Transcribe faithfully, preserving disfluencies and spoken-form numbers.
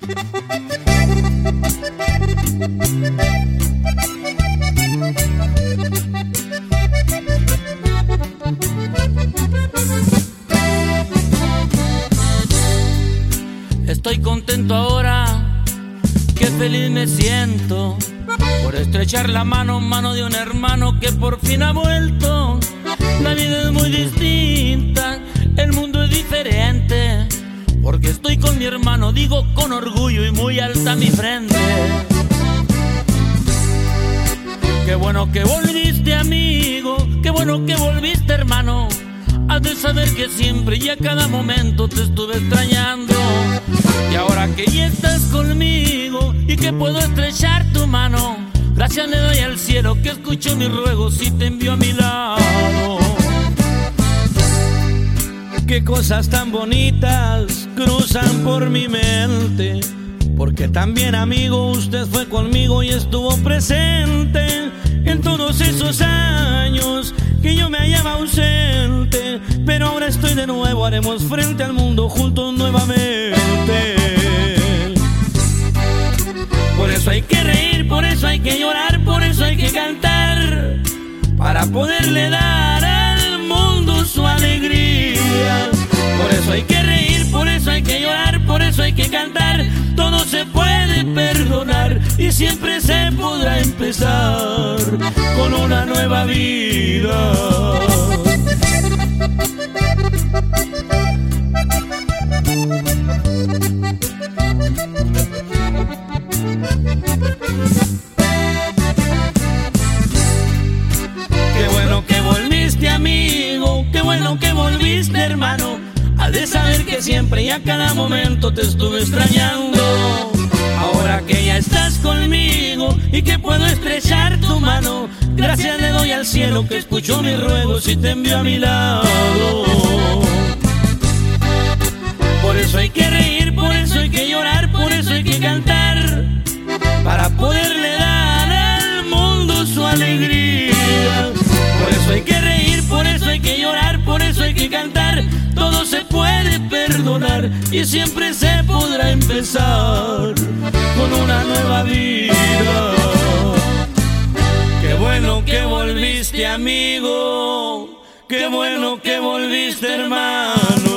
Estoy contento ahora, qué feliz me siento por estrechar la mano, mano de un hermano que por fin ha vuelto. La vida es muy distinta, el mundo es diferente, porque estoy con mi hermano, digo con orgullo y muy alta mi frente. Qué bueno que volviste, amigo, qué bueno que volviste, hermano. Has de saber que siempre y a cada momento te estuve extrañando. Y ahora que ya estás conmigo y que puedo estrechar tu mano, gracias le doy al cielo que escuchó mis ruegos y te envió a mi lado. Qué cosas tan bonitas cruzan por mi mente, porque también, amigo, usted fue conmigo y estuvo presente en todos esos años que yo me hallaba ausente. Pero ahora estoy de nuevo, haremos frente al mundo juntos nuevamente. Por eso hay que reír, por eso hay que llorar, por eso hay que cantar, para poderle dar al mundo su alegría. Por eso hay que reír, por eso hay que llorar, por eso hay que cantar. Todo se puede perdonar y siempre se podrá empezar con una nueva vida. Qué bueno que volviste, amigo, qué bueno que volviste, hermano. Has de saber que siempre y a cada momento te estuve extrañando. Ahora que ya estás conmigo y que puedo estrechar tu mano, gracias le doy al cielo que escuchó mis ruegos y te envió a mi lado. Por eso hay que reír, por eso hay que llorar, por eso hay que cantar, para poderle dar al mundo su alegría. Por eso hay que reír, por eso hay que llorar, por eso hay que cantar. Todo se puede perdonar y siempre se podrá empezar con una nueva vida. Qué bueno que volviste, amigo, qué bueno que volviste, hermano.